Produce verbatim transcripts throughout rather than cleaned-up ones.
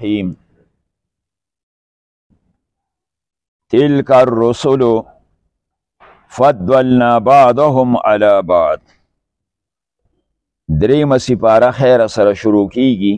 الرحيم تلك الرسل فضلنا بعضهم على بعض. دریم سپاره خیر سره شروع کیږي.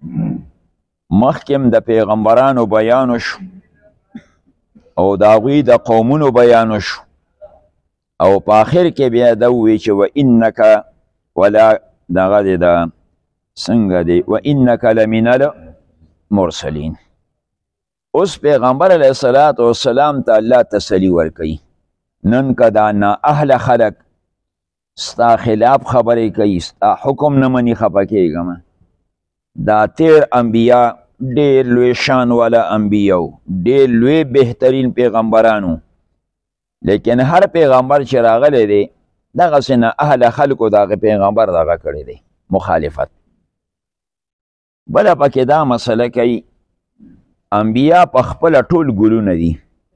مخکم د پیغمبرانو بیان شو او د هغوی د قومونو بیان شو او په آخر کې بیا دا ووایي چې و انک ولا دغه دی دا څنګه دی و انک لمن المرسلین. اوس پیغمبر علیه الصلاة والسلام ته الله تسلی ورکوي. نن که دا نا اهل خلق ستا خلاف خبرې کوي، ستا حکم نه مني، خفه کېږم. دا تیر انبیا ډېر لوی شان والا انبیاو، ډېر لوی بهترین پیغمبرانو، لیکن هر پیغمبر چې راغلی دی دغسې نه اهل خلکو د هغه پیغمبر دغه کړی دی مخالفت. بله پکې دا مسله کوي انبیا په خپله ټول ګلونه دي،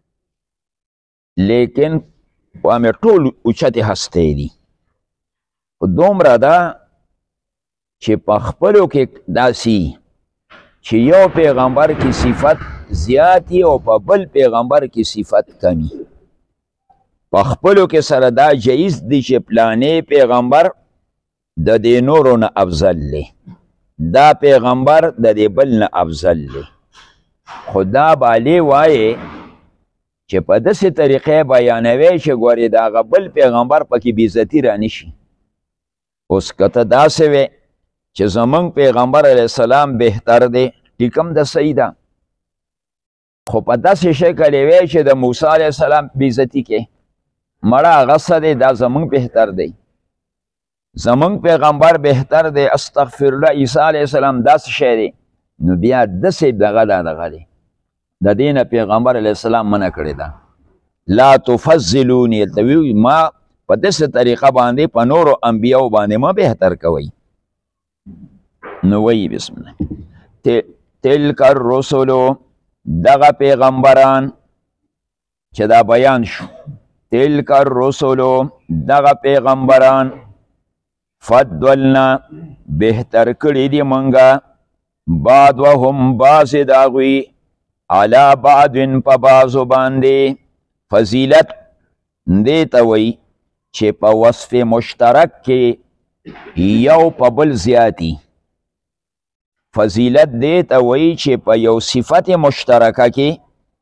لیکن وامې ټول اوچتې هستې دي. خو دومره ده چې په خپلو کې داسې چې یو پیغمبر کې صفت زیاتی او په بل پیغمبر کې صفت کمی. په خپلو کې سره دا جایز دی چې پلانې پیغمبر د دې نورو نه افضل دی، دا پیغمبر د دې بل نه افضل دی. خو دا بالی وایې چې په داسې طریقې بیانوي چې ګورې د هغه بل پیغمبر پکې بېعزتي رانشي. اوس که ته داسې وې چې زمونږ پیغمبر علیه السلام بهتر دی، ټیک هم د صحیح ده، خو په داسې شکل یې وی چې د موسی علیه السلام بېعزتي کې مړه هغه څه دی، دا زمونږ بهتر دی، زمونږ پیغمبر بهتر دی، استغفر الله عیسی علیه السلام داسې شی دی. نو بیا داسې دغه دا دغه دی، د دې نه پیغمبر علیه السلام منع کړې ده. لا تفضلوني، الته ما په داسې طریقه باندې په نورو انبیاو باندې ما بهتر کوئ. نو وی بسم الله تلک الرسل، دغه پیغمبران چې دا بیان شو، تلک الرسل دغه پیغمبران فضلنا بهتر کړي دي منګه بعد وهم بعض د هغوی علی بعض په بعضو باندې. فضیلت دې ته وایي چې په وصف مشترک کې یو په بل زیاتی. فضیلت دې ته وایي چې په یو صفت مشترکه کې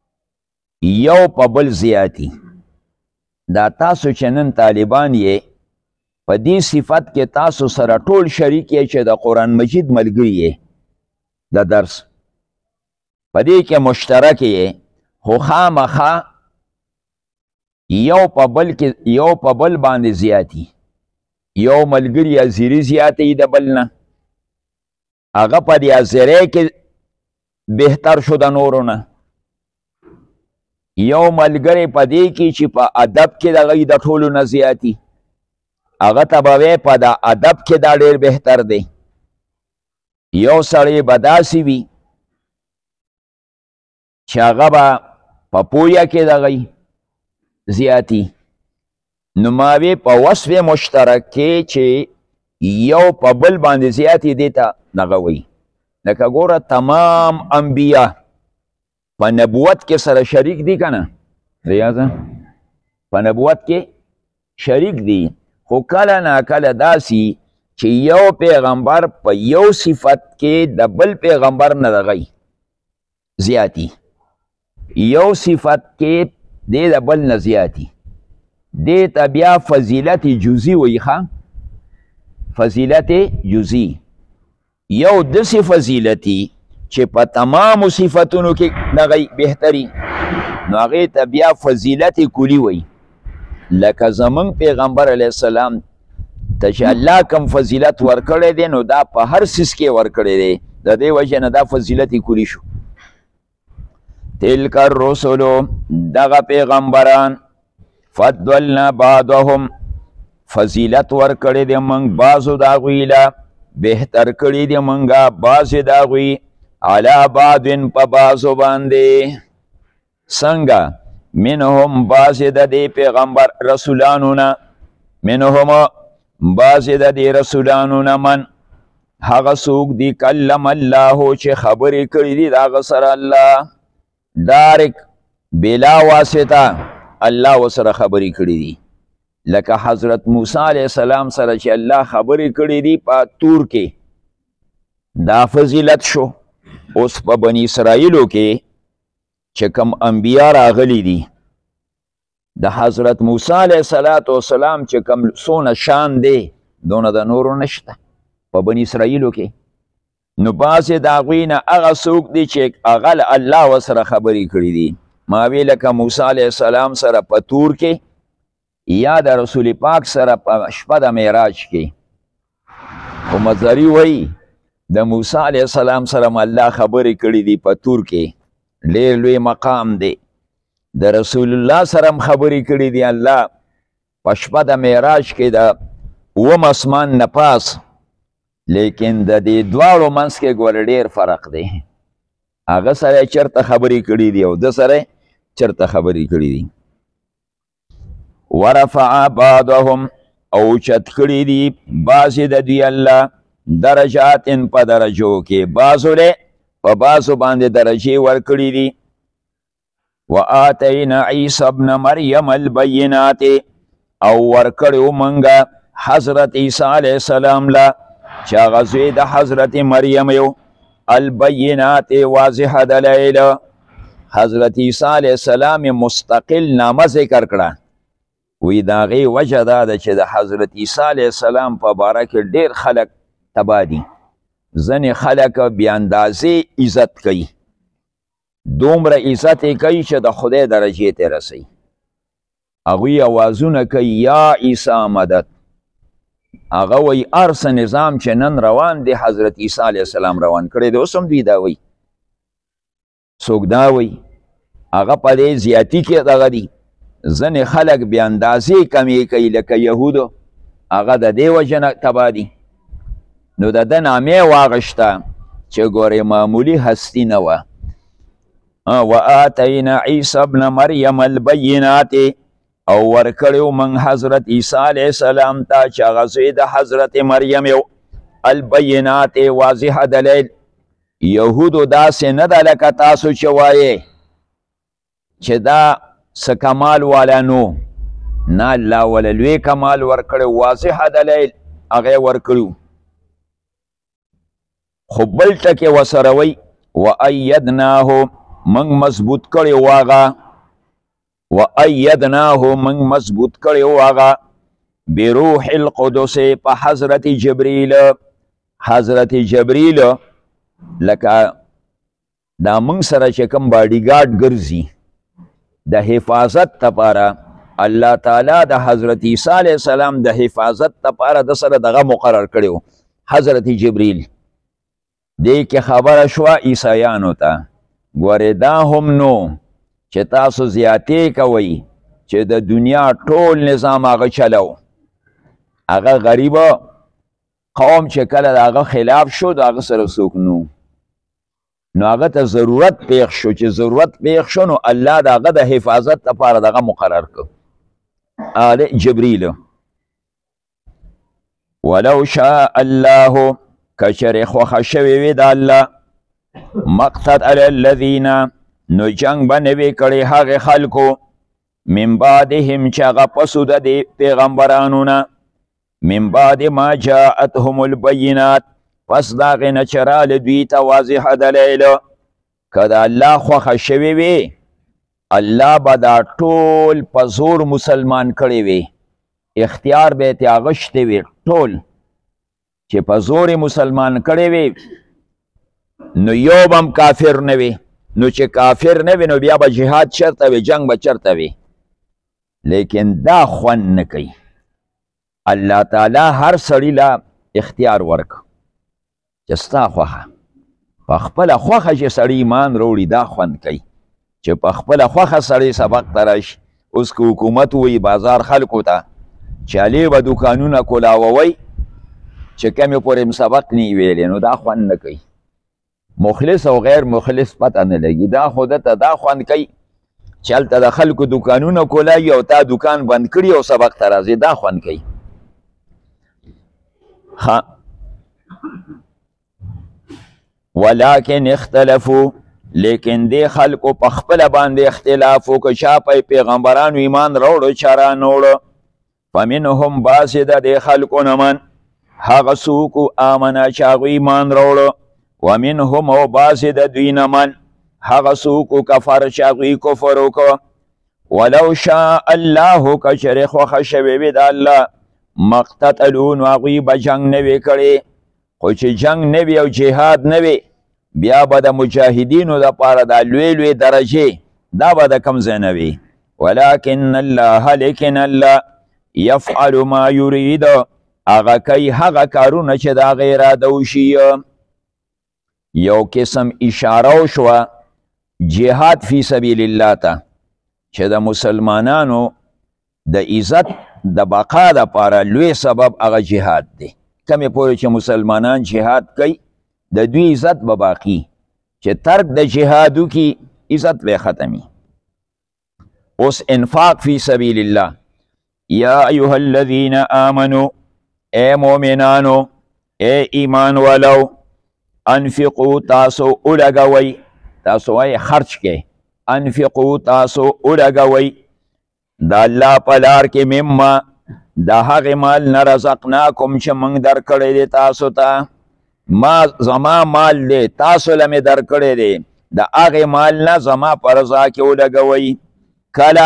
یو په بل زیاتی. دا تاسو چې نن طالبان یې په دې صفت کې تاسو سره ټول شریک یې چې د قرآن مجید ملګري یې د درس په دې کې مشترک یې، خو خامخا یو په بل کې یو په بل باندې زیاتی. یو ملګری ازیری زیاتی د بل نه، هغه په دې ازیری کې بهتر شو د نورو نه. یو ملګری په دې کې چې په ادب کې د هغوی د ټولو نه زیاتی، هغه ته به وی په د ادب کې دا ډېر بهتر دی. یو سړی به داسې وي چې هغه به په پویه کې د هغوی زیاتی. نو ما وی په وصف مشترک کې چې یو په بل باندې زیاتی دی ته دغه وی. لکه ګوره تمام انبیا په نبوت کې سره شریک دی که نه؟ ریاضه په نبوت کې شریک دی، خو کله ناکله داسې چې یو پیغمبر په یو صفت کې د بل پیغمبر نه دغی زیاتی، یو صفت کې دی د بل نه زیاتی. دې ته بیا فضیلت جزی وایي. ښه، فضیلت جزی یو داسې فضیلتي چې په تمامو صفتونو کې دغی بهتري، نو هغې ته بیا فضیلت کلی وایي. لکه زمونږ پیغمبر علیه السلام ته چې الله کم فضیلت ورکړی دی، نو دا په هر څیز کې ورکړی دی، د دې وجې نه دا فضیلت کلی شو. تلک الرسل دغه پیغمبران فضلنا بعضهم فضیلت ورکړی دی موږ بعضو د هغوی له، بهتر کړي دی موږ بعضې د هغوی علی بعض په بعضو باندې. څنګه؟ منهم بعضې د دې پیغمبر رسولانو نه، منهم بعضې د دې رسولانو نه من هغه څوک دی کلم الله چې خبرې کړي دي د هغه سره الله ډایرک بلا واسطه الله ورسره خبرې کړي دي لکه حضرت موسی علیه السلام سره چې الله خبرې کړي دي په تور کې دا فضیلت شو. اوس په بني اسرائیلو کې چې کوم انبیا راغلي دي د حضرت موسی علیه السلام چې کوم څونه شان دی دونه د نورو نشته په بني اسرائیلو کې. نو بعضې د هغوی نه هغه څوک دی چې هغه الله ورسره خبرې کړي دي ما وی لکه موسی علیه السلام سره په تور کې یا د رسول پاک سره په شپه د معراج کې. خو مزاري وایي د موسی علیه السلام سره م الله خبرې کړي دي په تور کې ډېر لوی مقام دی. د رسول الله سره هم خبرې کړي دي الله په شپه د معراج کې د اووم اسمان نه پاس. لیکن د دې دواړو منځ کې ګوره ډېر فرق دی. هغه سره چېرته خبرې کړي دي او ده سره چېرته خبرې کړي دي. ورفع بعضهم او چت کړي دي بعضې د دوی الله درجات په درجو کې بعضو له په بعضو باندې درجې ورکړي دي. وآتینا عیسی ابن مریم البینات او ورکړو منګه حضرت عیسی علیه السلام له چې هغه زوی د حضرت مریم یو البینات واضح دلایل. حضرت عیسی علیه السلام مستقل نامه ذکر کړه وی د هغې وجه دا ده چې د حضرت عیسی علیه السلام په باره کې ډېر خلک تباه دي. ځینې خلک بې اندازې عزت کوي دومره عزت یې کوي چې د خدای درجې ته رسوي. هغوی اوازونه کوي یا عیسی مدد. هغه وایي هر څه نظام چې نن روان دی حضرت عیسی علیه السلام روان کړی دی. اوس هم دوی دا وایي. څوک دا وایي هغه په دې زیاتي کې دغه دي. ځینې خلک بې اندازې کمې کوي لکه یهودو هغه د دې وجه نه تباه دي. نو د ده نامې واغشته چې ګورې معمولي هستي نه وه. وآتینا عیسی ابن مریم البینات او ورکړو من حضرت عیسی علیه السلام ته چې هغه زوی د حضرت مریم یو البینات واضح دلیل. یهودو داسې نه ده لکه تاسو چې وایې چې دا څه کمال والا نو نه الله وله لوی کمال ورکړی واضح دلیل هغه ورکړو. خو بل ټکې ورسره وی وایدناه من مضبوط کړی و هغه وایدناه من مضبوط کړی و هغه بروح القدس په حضرت جبریل. حضرت جبریل لکه دا موږ سره چې کوم باډیګارډ ګرځي د حفاظت لپاره الله تعالی د حضرت عیسی علیه السلام د حفاظت لپاره د سره دغه مقرر کړی و حضرت جبریل. دې کې خبره شوه عیسایانو ته ګورې دا هم نو چې تاسو زیاتې کوئ چې د دنیا ټول نظام هغه چلو. هغه غریبه قوم چې کله د هغه خلاف شو د هغه سره څوک نو نو هغه ته ضرورت پیښ شو. چې ضرورت پیښ شو نو الله د هغه د حفاظت لپاره دغه مقرر کړ آل جبریل. ولو شاء الله کچرې خوښه شوې وي د الله مقتتل الذین نو جنګ به نه وي کړی هغې خلکو من بعدهم چې هغه پسو د دې پیغمبرانو نه من بعد ما جاءتهم البینات پس د هغې نه چې راله دوی ته واضح دلیل. که د الله خوښه شوې وي الله به دا ټول په زور مسلمان کړی وي. اختیار به یې ترې اغوښتی وي ټول چې په زور مسلمان کړی وي نو یو به هم کافر نه وي. نو چې کافر نه وي نو بیا به جهاد چرته وي جنگ به چرته وي. لیکن دا خوند نه کوي. الله تعالی هر سړي له اختیار ورک چې ستا خوښه په خپله خوښه چې سړی ایمان راوړي دا خوند کوي چې په خپله خوښه سړی سبق ته راشي. اوس که حکومت وایي بازار خلکو ته چې هلې به دوکانونه کولاووئ چې کمې پورې م سبق نه ویلی نو دا خوند نه کوي. مخلص او غیر مخلص پته نه لګي. دا خو دته دا خوند کوي چې هلته د خلکو دوکانونه کولایي او تا دوکان بند کړي او سبق ته راځي دا خوند کوي. ولکن اختلفو لیکن دی خلقو په خپله باندې اختلاف وکړه چا په پیغمبرانو ایمان راوړو چا را نه وړو فمنهم بعضې د دې خلقو نه من هغه څوک آمنه چې هغوی ایمان راوړو ومنهم او بعضې د دوی نه من هغه څوک کفر چې هغوی کفر وکړو ولو شاء الله که چېرې خوښه شوې وي د الله مقتتلو نو هغوی به جنګ نه وي کړی خو چې جنگ نه وي او جهاد نه وي بیا به د مجاهدینو دپاره دا لوی لوی درجې دا به د کم ځای نه وي ولکن الله لیکن الله یفعل ما یرید هغه کوي هغه کارونه چې د هغه اراده وشي یو قسم اشاره وشوه جهاد فی سبیل الله ته چې د مسلمانانو د عزت د بقا دپاره لوی سبب هغه جهاد دی کمې پورې چې مسلمانان جهاد کوي د دوی عزت به باقي چې ترک د جهاد وکړي عزت به ختمي اوس انفاق فی سبیل الله یا ایها الذین آمنو اے مؤمنانو اے ایمان ولو انفقو تاسو اولګوئ تاسو وایي خرچ کې انفقو تاسو اولګوئ د الله په لار کې مما د هغې مال نه رزقناکم چې موږ درکړی دی تاسو ته ما زما مال دی تاسو له مې درکړی دی د هغې مال نه زما په رضا کې ولګوئ کله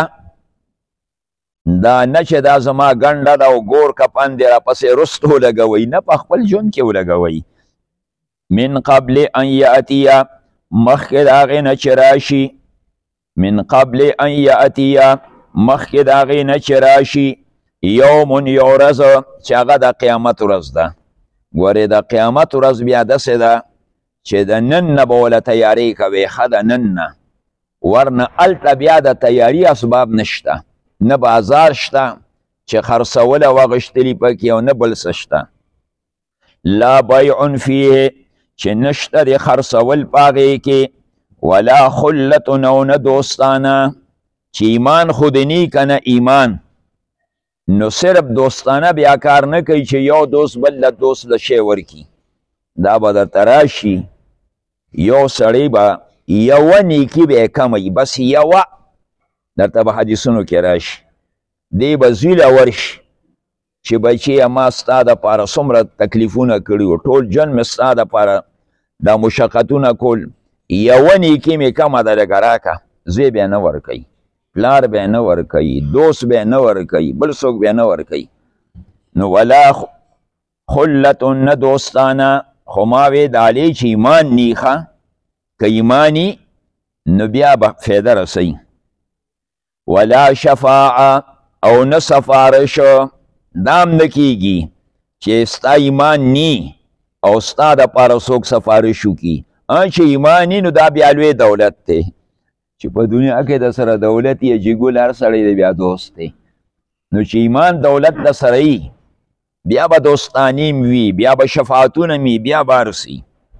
دا نه چې دا زما ګنډه ده او ګور کپن دی راپسې رستو ولګوئ نه په خپل ژوند کې ولګوئ من قبل ان یأتیه مخکې د هغې نه چې راشي من قبل ان یأتیه مخکې د هغې نه چې راشي یوم یو ورځ چې هغه د قیامت ورځ ده ګورې د قیامت ورځ بیا داسې ده چې د نن نه به وله تیارې کوې ښه د نن نه ورنه هلته بیا د تیاري اسباب نشته نه بازار شته چې خرڅول او اغوښتلي پکې او نه بل څه شته لا بیع فیه چې نشته د خرڅول په هغې کې ولا خلة او نه دوستانه چې ایمان خودنی که نه ایمان نو صرف دوستانه بیا کار نه کوي چې یو دوست بل له دوست له شی ورکي دا به درته راشي یو سړی به یوه نیکي به یې کموي بس یوه درته به حدیثونو کې راشي دی به زوی له ورشي چې بچیه ما ستا دپاره څومره تکلیفونه کړي وو ټول ژوند مې ستا دپاره دا مشقتونه کول یوه نیکي مې کمه ده لږه راکه زوی بیا نه ورکوي پلار به نه ورکوي دوست به نه ورکوي بل څوک به نه ورکوي نو ولا خلة نه دوستانه خو ما وی د علي چې ایمان نیخه که ایمانی نو بیا به فایده رسوي ولا شفاعه او نه سفارش دام نه کیږي چې ستا ایمان نی او ستا دپاره څوک سفارش وکړي چې ایمانی نو دا بیا لوی دولت دی چې په دنیا کې د سره دولت یې جګول هر سړی دی بیا دوست دی نو چې ایمان دولت د سره یي بیا به دوستاني وي بیا به شفاعتونه وي بیا به هرسي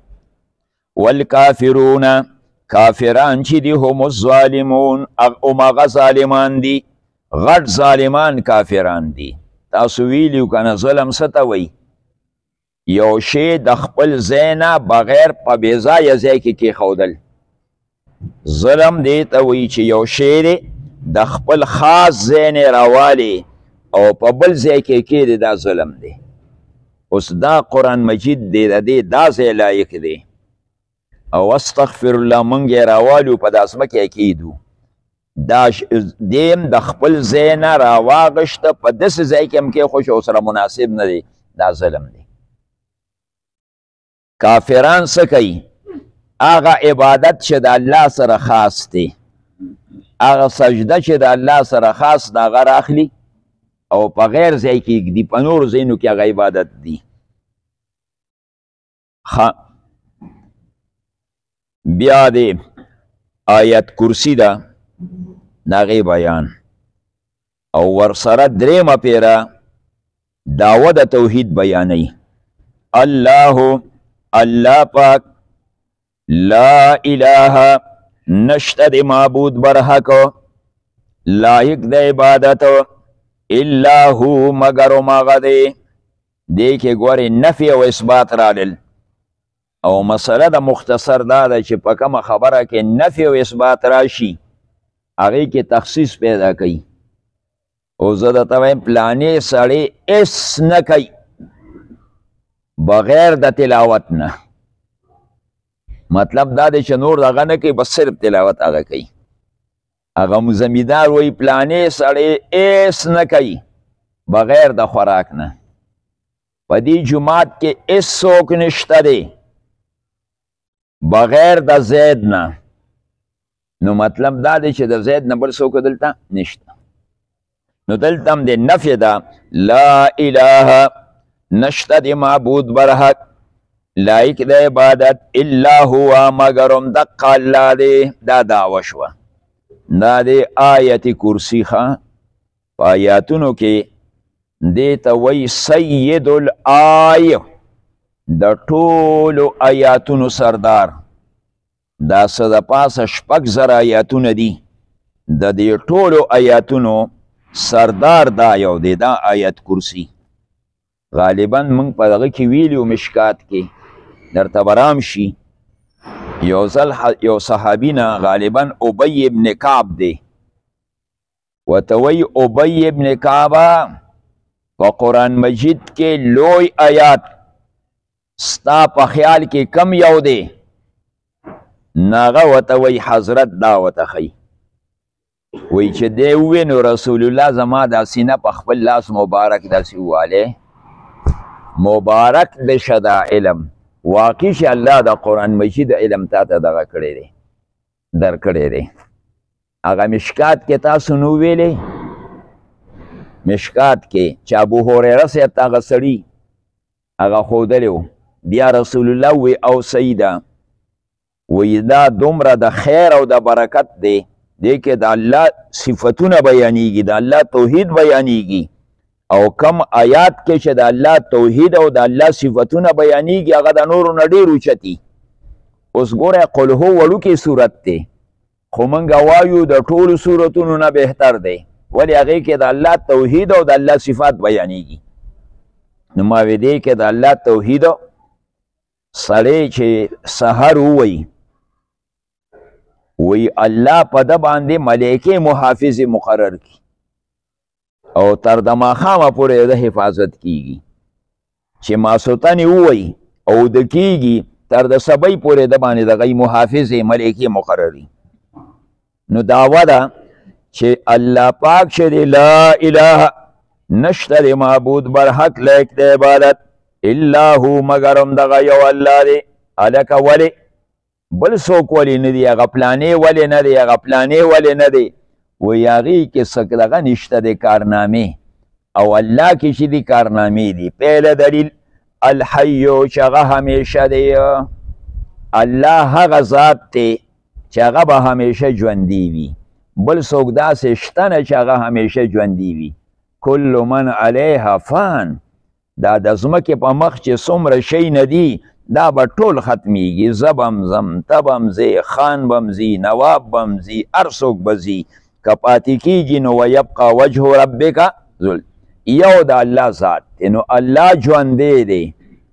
والکافرون کافران چې دي هم الظالمون هماغه ظالمان دي غټ ظالمان کافران دي تاسو ویلي که نه ظلم څه ته وایي یو شی د خپل ځای نه بغیر په بېځایه ځای کې کېښودل ظلم دی ته وایي چې یو شی دی د خپل خاص ځای نه راوالي او په بل ځای کې کېږدي دا ظلم دی اوس دا قرآن مجید دی د دې دا ځای لایق دی او استغفر الله موږ یې راوالو په دا ځمکه کې کېږدو دا دیم د خپل ځای نه راواغشته په داسې ځای کې هم کېښود چې ورسره مناسب نه دی دا ظلم دی کافران څه کوي هغه عبادت چې د الله سره خاص دی هغه سجده چې د الله سره خاص د هغه راخلي او په غیر ځای کې ږدي په نورو ځایونو کې هغه عبادت دی بیا دی آیت کرسی ده د هغې بیان او ورسره درېیمه پیره دعوه د توحید بیانوي الله الله پاک لا اله نشته د معبود برحق لایق د عبادت الا هو مگر مغه دی دې کې ګورې نفی او اثبات رالل او مسله د مختصر دا ده چې په کومه خبره کې نفی او اثبات راشي هغې کې تخصیص پیدا کوي. او زه درته وایم پلانې سړی اس نه کوي بغیر د تلاوت نه. مطلب دا دی چې نور دغه نه کوي، بس صرف تلاوت هغه کوي. هغه مزمیدار وایي پلانې سړی اس نه کوي بغیر د خوراک نه. په دې جومات کې اس څوک نشته دی بغیر د زید نه. نو مطلب دا دی چې د زید نه بل څوک دلته نشته. نو دلته هم د نفی ده، لا اله نشته د معبود برحق لایق د عبادت الا هو مگرم دقه الله دی. دا دعوه شوه. دا د آیت کرسی ښه په آیاتونو کې دې ته وایي سید الآیه، د ټولو آیاتونو سردار. دا څه د پاسه شپږ زره آیاتونه دي، د دې ټولو آیاتونو سردار دا یو دی، دا آیت کرسی. غالبا موږ په دغه کې ویلي مشکات کې درته به رام شي. یو ځل یو صحابي نه غالبا ابی ابن کعب دی، ورته وایي ابی ابن کعبه په قرآن مجید کې لوی آیات ستا په خیال کې کم یو دی؟ ناغه ورته وایي حضرت دا ورته ښیي. وایي چې دی ووایي نو رسول الله زما دا سینه په خپل لاس مبارک داسې ووالی مبارک د شه دا علم. واقع چې الله د قرآن مجید علم تا ته دغه کړی دی، در کړی دی. هغه مشکات کې تاسو نو ویلی، مشکات کې چې ابو هریره صاحب ته هغه سړي هغه ښودلی و، بیا رسول الله وی او سیده وی دا دومره د خیر او د برکت دی، دی کې د الله صفتونه بیانیږي، د الله توحید بیانیږي. او کم آیات کې چې د الله توحید او د الله صفتونه بیانیږي هغه د نورو نه ډېر اوچتي. اوس ګوره قل هو وړوکی صورت دی، خو موږ وایو د ټولو صورتونو نه بهتر دی، ولې هغې کې د الله توحید او د الله صفات بیانیږي. نو ما وی دی کې د الله توحید سړی چې سحر ووایي وی الله په ده باندې ملایکې محافظ مقرر کی او تر د ماښامه پورې د حفاظت کیږي. چې ماسوتن ووایي او د کیږي تر د سبی پورې د باندې دغه محافظ ملایکې مقرري. نو دعوه ده چې الله پاک چې دی لا اله نشته د معبود برحق لایق د عبادت الا هو مگرم دغه یو الله دی. هلکه ولې بل څوک ولې نه دی؟ هغه پلانې ولې نه دی؟ هغه پلانې ولې نه دی؟ وایي هغې کې څه دغه نشته دی کارنامې، او الله کې چې دي کارنامې دي. پهله دلیل الحیو چې هغه همیشه دی. الله هغه ذات دی چې هغه به همیشه ژوندي وي، بل څوک داسې شته نه چې هغه همیشه ژوندي وي. کل من علیها فان، دا د ځمکې په مخ چې څومره شی نه دي دا به ټول ختمیږي. زه بم ځم، ته بم ځې، خان بم ځي، نواب بم ځي، هر څوک به ځي. که پاتې کېږي نو ویبقا وجه ربک ذل، یو د الله ذات دی. نو الله ژوندی دی.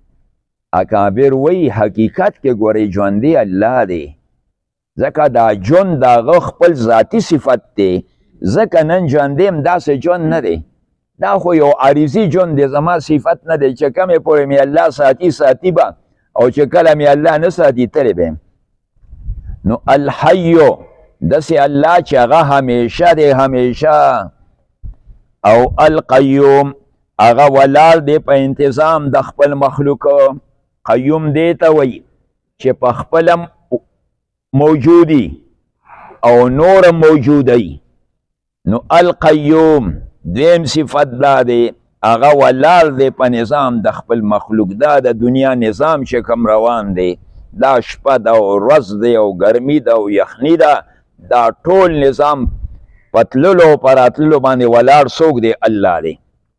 اکابر وایي حقیقت کې ګورئ ژوندی الله دی، ځکه دا ژوند د هغه خپل ذاتي صفت دی. ځکه نن ژوندی هم داسې ژوند نه دی، دا خو یو عارضي ژوند دی، زما صفت نه دی چې کمې پورې مې الله ساتي ساتي به، او چې کله مې الله نه ساتي تللی به. نو الحیو داسې الله چې هغه همیشه دی، همیشه. او القیوم هغه ولاړ دی په انتظام د خپل مخلوق. قیوم دی ته وایي چې په خپله موجودی او نور موجودی. نو القیوم دویم صفت دا دی هغه ولاړ دی په نظام د خپل مخلوق. دا د دنیا نظام چې کوم روان دی، دا شپه ده او ورځ دی او ګرمي ده او یخني ده، دا ټول نظام په تللو او په راتللو باندې ولاړ څوک دی؟ الله دی.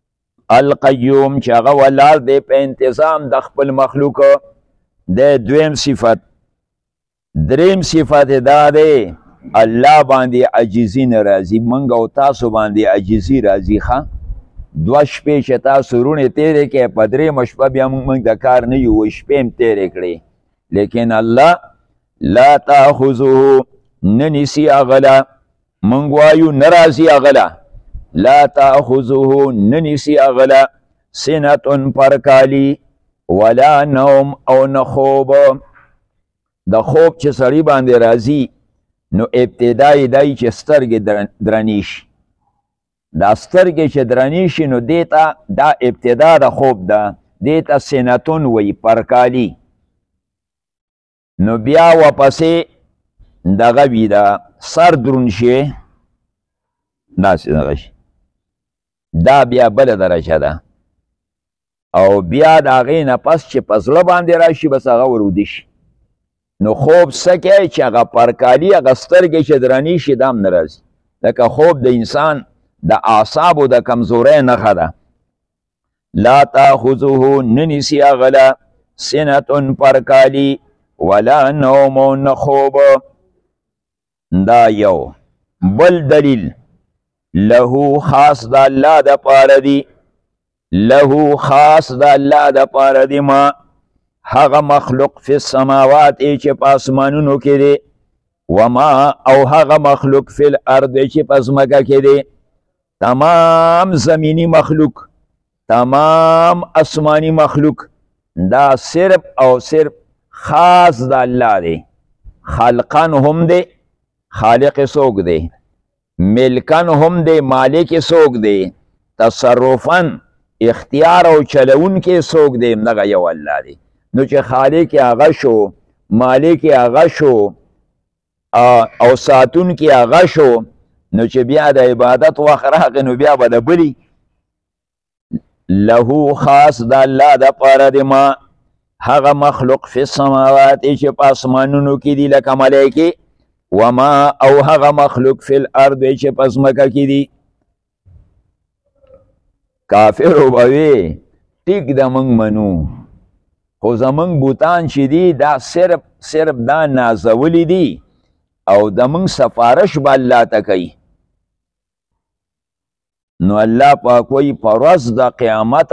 القیوم چې هغه ولاړ دی په انتظام د خپل مخلوق. د دویم صفت. دریم صفت دا دی الله باندې عجزي نه راځي، موږ او تاسو باندې عجزي راځي. ښه دوه شپې چې تاسو روڼې تېرې کړې، په درېیمه شپه بیا موږ د کار نه یو، شپې هم تېرې کړې، لیکن الله لا تاخذه ننسی اغلا منگوایو نرازی اغلا لا تاخذه ننسی اغلا سنتون پرکالی ولا نوم او نخوب د خوب چې سړی باندې راځي نو ابتدای دای چې سترګې درنې شي دا سترګې چې درنې شي نو دې ته دا ابتدا د خوب ده دې ته سنتون وی پرکالی نو بیا واپسې دغه وي ده سر درون شي داسې دغه شي دا بیا بله درجه ده او بیا د هغې نه پس چې په زړه باندې راشي بس هغه ورودي شي نو خوب څه کوي چې هغه پرکالي هغه سترګې چې درنې شي دا هم نه راځي لکه خوب د انسان د اعصابو د کمزورۍ نښه ده لا تاخذه ننیسي هغه سنتون پرکالي ولا نوم نخوب دا یو بل دلیل له خاص د الله د پاره دی له خاص د الله د پاره دی ما هغه مخلوق فی السماوات چې په اسمانونو کې دی وما او هغه مخلوق فی الارض چې په ځمکه کې دی تمام زمینی مخلوق تمام اسمانی مخلوق دا صرف او صرف خاص د الله دی خالقان هم دی خالق څوک دی ملکان هم دی مالک څوک دی تصرفاً اختیار او چلون کې څوک دی دغه یو الله دی نو چې خالق هغه شو مالک هغه شو او ساتون کې هغه شو نو چې بیا د عبادت وخت راغی نو بیا به د بلي له خاص د الله د پاره دی ما هغه مخلوق فی السماوات چې په اسمانونو کې دي لکه ملایکې وما او هغه مخلوق فی الارض چې په ځمکه کې دي کافرو به وي ټیک د موږ منو خو زموږ بوتان چې دي دا صرف صرف دا نازولی دي او د موږ سفارش به الله ته کوي نو الله پاک وایي په ورځ د قیامت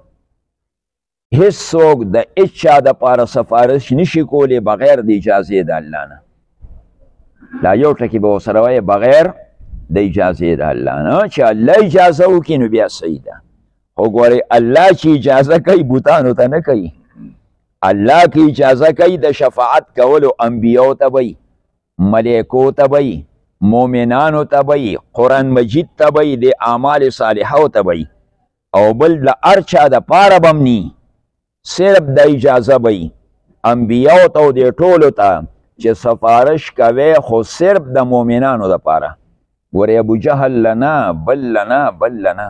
هیڅوک د هیڅ چا دپاره سفارش نشي کولی بغیر د اجازې د الله نه دا یو ټکي به ورسره وایي بغیر د اجازې د الله نه چې الله اجازه وکړي نو بیا صحیح ده خو ګورئ الله چې اجازه کوي بوتانو ته نه کوي الله که اجازه کوي د شفاعت کولو انبیاو ته وایي ملیکو ته وایي مؤمنانو ته وایي قرآن مجید ته وایي د اعمال صالحو ته وایي او بل د هر چا دپاره به نی صرف د اجازه وایي انبیاو ته او دې ټولو ته چې سفارش کوي خو صرف د مؤمنانو دپاره ګورې ابو جهل لنا بل لنا بل لنا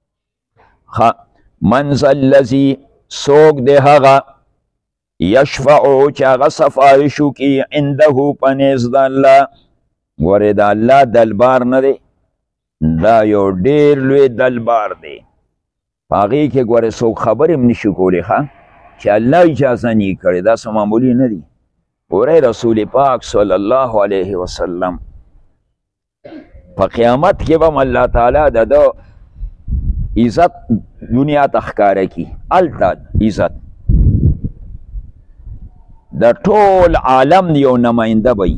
من ذا الذي څوک دی هغه یشفعو چې هغه سفارش وکړي عنده په نزد د الله ګورې د الله دلبار نه دی دا یو ډېر لوی دلبار دی په هغې کې ګورې څوک خبرې هم نشي کولی ښه چې الله اجازه نه یې کړې دا څه معمولي نه دي ګورئ رسول پاک صلی الله علیه وسلم په قیامت کې به هم الله تعالی د ده عزت دنیا ته ښکاره کړي هلته عزت د ټول عالم یو نماینده به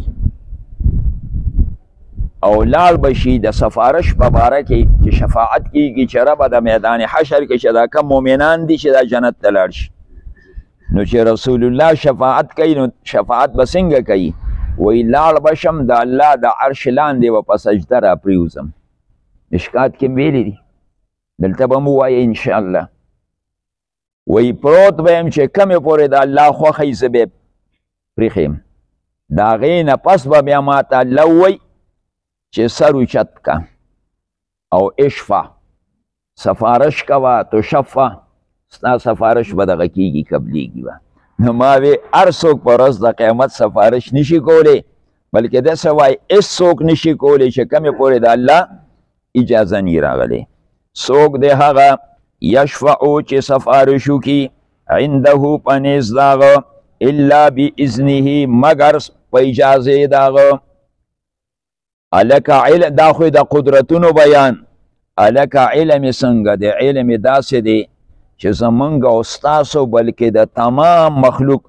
او لاړ به شي د سفارش په باره کې چې شفاعت کېږي چې ربه د میدان حشر کې چې دا کم مؤمنان دي چې دا جنت ته لاړ شي نو چې رسول الله شفاعت کوي نو شفاعت به څنګه کوي وایي لاړ به شم د الله د عرش لاندې به په سجده را پرېوځم مشکات کې ویلي دي دلته به مو وایي انشاءالله وایي پروت به یم چې کمې پورې د الله خوښه یي زه به یې پرېښیم د هغې نه پس به بیا ماته الله ووایي چې سر اوچت کا او اشفع سفارش کوه تشفع ستا سفارش به دغه کېږي قبلیږي به نو ما وی هر څوک په ورځ د قیامت سفارش نشي کولی بلکې داسې وایي هېڅ څوک نشي کولی چې کمې پورې د الله اجازه نی راغلی څوک دی هغه یشفعو چې سفارش وکړي عنده په نزد د هغه الا باذنه مگر په اجازې د هغه الکه علم دا خو د قدرتونو بیان الکه علم څنګه دی علم داسې دی چې زمونږ او ستاسو بلکې د تمام مخلوق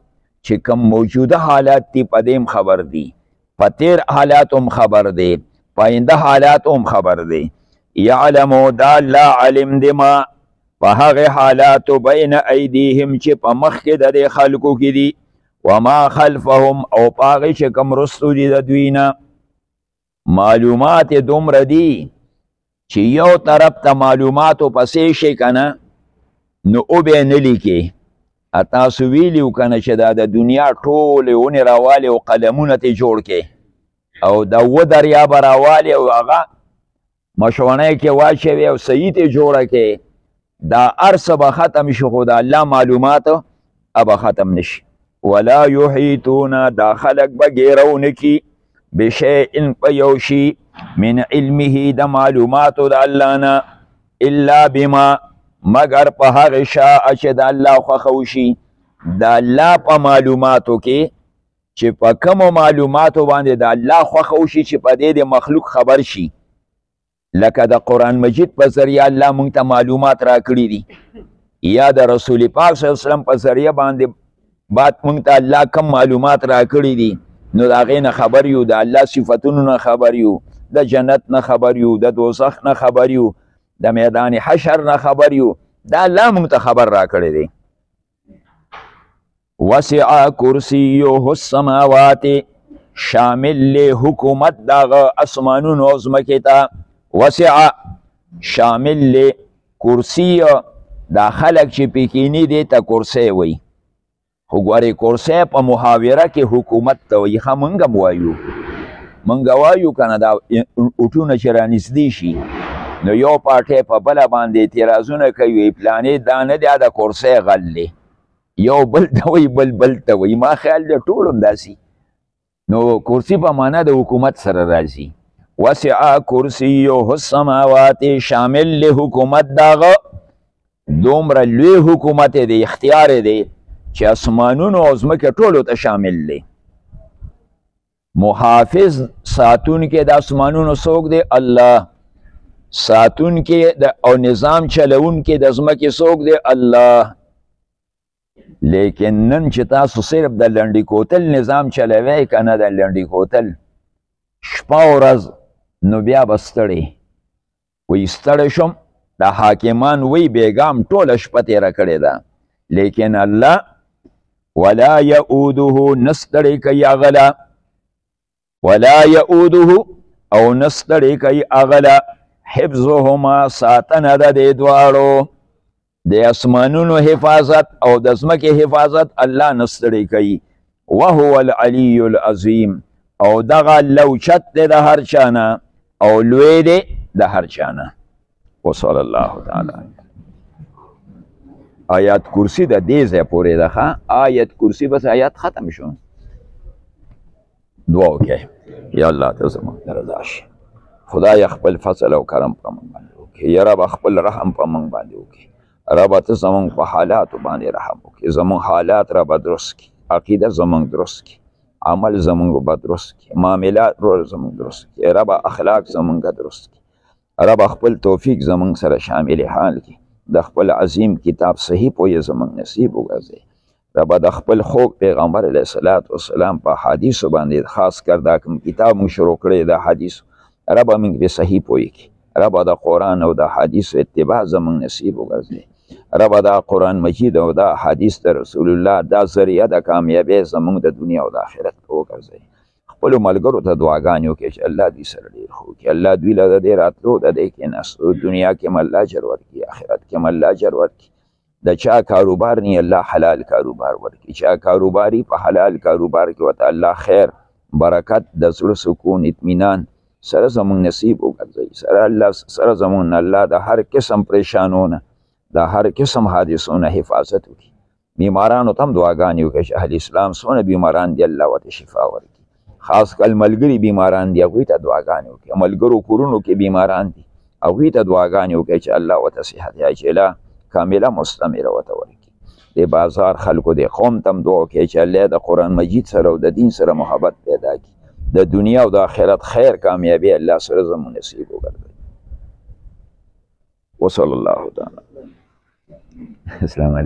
چې کوم موجوده حالات دي په دې خبر دي، په تیر حالات هم خبر دی، په آینده حالات هم خبر دی. یعلمو دا الله علم دی ما په هغې حالاتو بین ایدیهم چې په مخکې د دې خلکو کې دي، وما خلفهم او په هغې چې کوم رستو دي د دوی نه. معلومات دومره دي چې یو طرف ته معلوماتو پسې شي که نه نو او به یې نه لیکې. تاسو ویلي و که نه چې دا د دنیا ټولې ونې راوالې او قلمونه ترې جوړ کړې او د اوه دریابه راوالې او هغه مشوڼۍ کې واچوې او صحیح ترې جوړه کړې، دا هر څه به ختم شي خو د الله معلومات به ختم نشي. ولا یحیطونه دا خلک به ګیرو نه کي بشیء په یو شي من علمه د معلوماتو د الله نه الا بما مگر په هغې شاء چې د الله خوښه وشي. د الله په معلوماتو کې چې په کومو معلوماتو باندې د الله خوښه وشي چې په دې د مخلوق خبر شي، لکه د قرآن مجید په ذریعه الله موږ ته معلومات راکړي دي، یا د رسول پاک صلی الله علیه وسلم په ذریعه باندې بعد موږ ته الله کم معلومات راکړي دي، نو د هغې نه خبر یو، د الله صفتونو نه خبر یو، د جنت نه خبر یو، د دوزخ نه خبر یو، د میدان حشر نه خبر یو، دا الله موږ ته خبر راکړی دی. وسع کرسیه السماوات شامل لی حکومت دغه اسمانونو او ځمکې ته، وسع شامل لی کرسی دا خلک چې پې کیني دی ته کرسی وی، خو ګورې کرسی په محاوره کې حکومت ته وایي. ښه موږ هم وایو موږ وایو که نه دا اوټونه چې رانږدې شي نو یو پارټی په بله باندې اعتراضونه کوي، پلانې دا نه دی د کرسی غل دی، یو بل ته وایي بل بل ته وایي. ما خیال دی ټول همداسې، نو کرسی په معنا د حکومت سره راځي. وسع کرسیه السماوات شامل لی حکومت داغه دومره لوی حکومت دی، اختیار دی چې اسمانونو او ځمکې ټولو ته شامل دی. محافظ ساتون کې د اسمانونو څوک دی؟ الله. ساتون کې او نظام چلون کې د ځمکې څوک دی؟ الله. لیکن نن چې تاسو صرف د لنډي کوتل نظام چلوئ که نه، د لنډي کوتل شپه ورځ، نو بیا به ستړی وایي ستړی شم، د حاکمان وی بیګام ټوله شپه تېره کړې ده، لیکن الله ولا یعوده نستړی کوي اغله، ولا یعوده او نستړی کوي اغله حفظهما ساتنه د دې دواړو، د اسمانونو حفاظت او د ځمکې حفاظت الله نستړی کوي. وهو العلی العظیم او دغه لوچت دی د هر چا نه او لوی دی د هر چا نه. وصلی الله تعالی. آیات کرسی د دې ځای پورې ده ښه، آیت کرسی بس آیات ختم شو. دعا وکړئ یا الله ته زموږ رضا شي، خدای خپل فضل او کرم په موږ باندې وکړي، یا رب خپل رحم په موږ باندې وکړي، رب ته زموږ په حالاتو باندې رحم وکړي، زموږ حالات رب درست کړي، عقیده زموږ درست کړي، عمل زموږ به درست کړي، معاملات زموږ درست کړي، رب اخلاق زموږ درست کړي، رب خپل توفیق زموږ سره شامل حال کړي، د خپل عظیم کتاب صحیح پوهې زموږ نصیب وګرځي، رب د خپل خوږ پیغمبر علیه الصلاة والسلام په حدیثو باندې خاص کر دا کوم کتاب موږ شروع کړی د حدیثو، رب موږ به صحیح پوهې کړي، رب د قرآن او د حدیثو اتباع زموږ نصیب وګرځي، رب دا قرآن مجید او دا حدیث د رسول الله دا ذریعه د کامیابی زموږ د دنیا او د آخرت وګرځي. خپلو ملګرو ته دعاګانې وکړي چې الله دوی سره ډېر ښه وکړي، الله دوی له د دې راتلو د دې کېناستو دنیا کې هم الله اجر ورکړي، آخرت کې هم الله اجر ورکړي. د چا کاروبار نه الله حلال کاروبار ورکړي، چا کاروباري په حلال کاروبار کې ورته الله خیر برکت د زړه سکون اطمینان سره زموږ نصیب وګرځوي، سره الله سره زموږ الله د هر قسم پریشانونه د هر قسم حادثونه حفاظت وکړي. بیمارانو ته هم دعاګانې وکړي چې اهل اسلام څونه بیماران دي الله ورته شفا ورکړي، خاص کل ملګري بیماران دي هغوی ته دعاګانې وکړي، ملګرو کورونو کې بیماران دي هغوی ته دعاګانې وکړي چې الله ورته صحت عاجله کامله مستمره ورته ورکړي. د بازار خلکو د قوم ته هم دعا وکړي چې الله د قرآن مجید سره او د دین سره محبت پیدا کړي، د دنیا او د آخرت خیر کامیابي الله سره زموږ نصیب وګرځوي. وصلی الله تعالی. السلام علیکم.